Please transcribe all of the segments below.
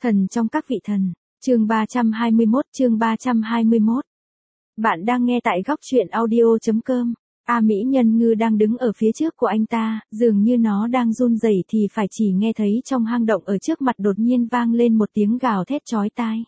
Thần trong các vị thần, chương 321. Bạn đang nghe tại góc truyện audio.com. Mỹ Nhân Ngư đang đứng ở phía trước của anh ta, dường như nó đang run rẩy thì phải chỉ nghe thấy trong hang động ở trước mặt đột nhiên vang lên một tiếng gào thét chói tai.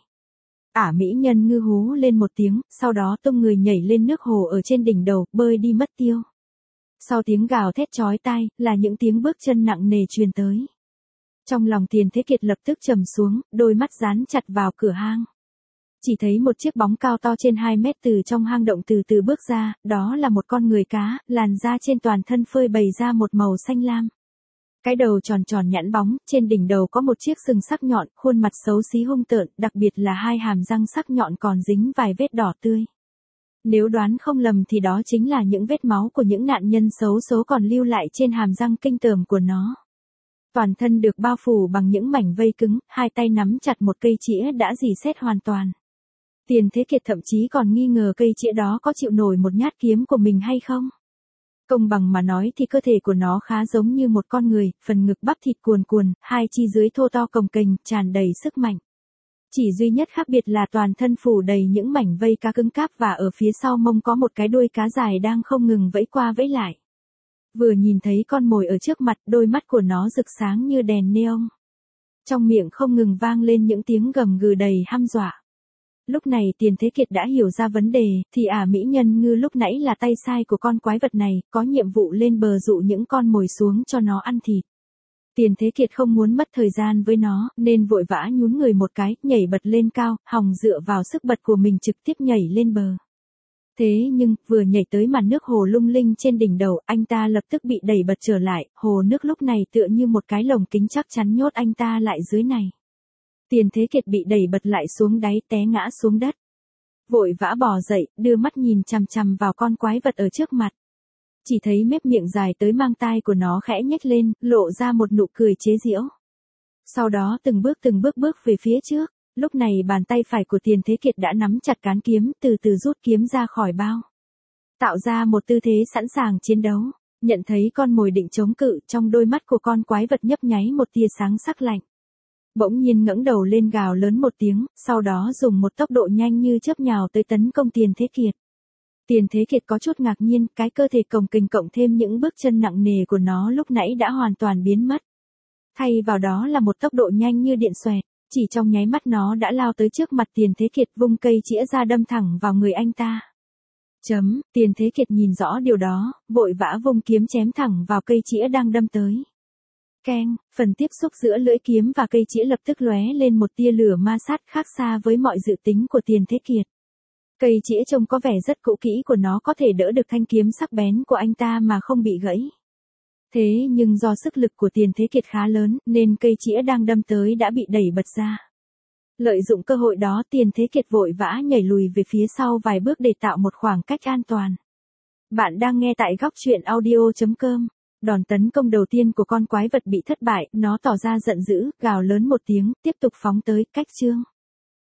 Mỹ Nhân Ngư hú lên một tiếng, sau đó tung người nhảy lên nước hồ ở trên đỉnh đầu, bơi đi mất tiêu. Sau tiếng gào thét chói tai, là những tiếng bước chân nặng nề truyền tới. Trong lòng Tiền Thế Kiệt lập tức trầm xuống, đôi mắt dán chặt vào cửa hang. Chỉ thấy một chiếc bóng cao to trên 2 mét từ trong hang động từ từ bước ra, đó là một con người cá, làn da trên toàn thân phơi bày ra một màu xanh lam. Cái đầu tròn tròn nhẵn bóng, trên đỉnh đầu có một chiếc sừng sắc nhọn, khuôn mặt xấu xí hung tợn, đặc biệt là hai hàm răng sắc nhọn còn dính vài vết đỏ tươi. Nếu đoán không lầm thì đó chính là những vết máu của những nạn nhân xấu số còn lưu lại trên hàm răng kinh tởm của nó. Toàn thân được bao phủ bằng những mảnh vây cứng, hai tay nắm chặt một cây chĩa đã rỉ sét hoàn toàn. Tiền Thế Kiệt thậm chí còn nghi ngờ cây chĩa đó có chịu nổi một nhát kiếm của mình hay không. Công bằng mà nói thì cơ thể của nó khá giống như một con người, phần ngực bắp thịt cuồn cuồn, hai chi dưới thô to cồng kềnh, tràn đầy sức mạnh. Chỉ duy nhất khác biệt là toàn thân phủ đầy những mảnh vây cá cứng cáp và ở phía sau mông có một cái đuôi cá dài đang không ngừng vẫy qua vẫy lại. Vừa nhìn thấy con mồi ở trước mặt, đôi mắt của nó rực sáng như đèn neon. Trong miệng không ngừng vang lên những tiếng gầm gừ đầy hăm dọa. Lúc này Tiền Thế Kiệt đã hiểu ra vấn đề, thì Mỹ Nhân Ngư lúc nãy là tay sai của con quái vật này, có nhiệm vụ lên bờ dụ những con mồi xuống cho nó ăn thịt. Tiền Thế Kiệt không muốn mất thời gian với nó, nên vội vã nhún người một cái, nhảy bật lên cao, hòng dựa vào sức bật của mình trực tiếp nhảy lên bờ. Thế nhưng, vừa nhảy tới màn nước hồ lung linh trên đỉnh đầu, anh ta lập tức bị đẩy bật trở lại, hồ nước lúc này tựa như một cái lồng kính chắc chắn nhốt anh ta lại dưới này. Tiền Thế Kiệt bị đẩy bật lại xuống đáy, té ngã xuống đất. Vội vã bò dậy, đưa mắt nhìn chằm chằm vào con quái vật ở trước mặt. Chỉ thấy mép miệng dài tới mang tai của nó khẽ nhếch lên, lộ ra một nụ cười chế giễu. Sau đó từng bước bước về phía trước. Lúc này bàn tay phải của Tiền Thế Kiệt đã nắm chặt cán kiếm, từ từ rút kiếm ra khỏi bao. Tạo ra một tư thế sẵn sàng chiến đấu. Nhận thấy con mồi định chống cự, trong đôi mắt của con quái vật nhấp nháy một tia sáng sắc lạnh. Bỗng nhiên ngẩng đầu lên gào lớn một tiếng, sau đó dùng một tốc độ nhanh như chớp nhào tới tấn công Tiền Thế Kiệt. Tiền Thế Kiệt có chút ngạc nhiên, cái cơ thể cồng kềnh cộng thêm những bước chân nặng nề của nó lúc nãy đã hoàn toàn biến mất. Thay vào đó là một tốc độ nhanh như điện xoẹt. Chỉ trong nháy mắt nó đã lao tới trước mặt Tiền Thế Kiệt, vung cây chĩa ra đâm thẳng vào người anh ta. Tiền Thế Kiệt nhìn rõ điều đó, vội vã vung kiếm chém thẳng vào cây chĩa đang đâm tới. Keng, phần tiếp xúc giữa lưỡi kiếm và cây chĩa lập tức lóe lên một tia lửa ma sát khác xa với mọi dự tính của Tiền Thế Kiệt. Cây chĩa trông có vẻ rất cũ kỹ của nó có thể đỡ được thanh kiếm sắc bén của anh ta mà không bị gãy. Thế nhưng do sức lực của Tiền Thế Kiệt khá lớn, nên cây chĩa đang đâm tới đã bị đẩy bật ra. Lợi dụng cơ hội đó, Tiền Thế Kiệt vội vã nhảy lùi về phía sau vài bước để tạo một khoảng cách an toàn. Bạn đang nghe tại góc truyện audio.com. Đòn tấn công đầu tiên của con quái vật bị thất bại, nó tỏ ra giận dữ, gào lớn một tiếng, tiếp tục phóng tới, cách chương.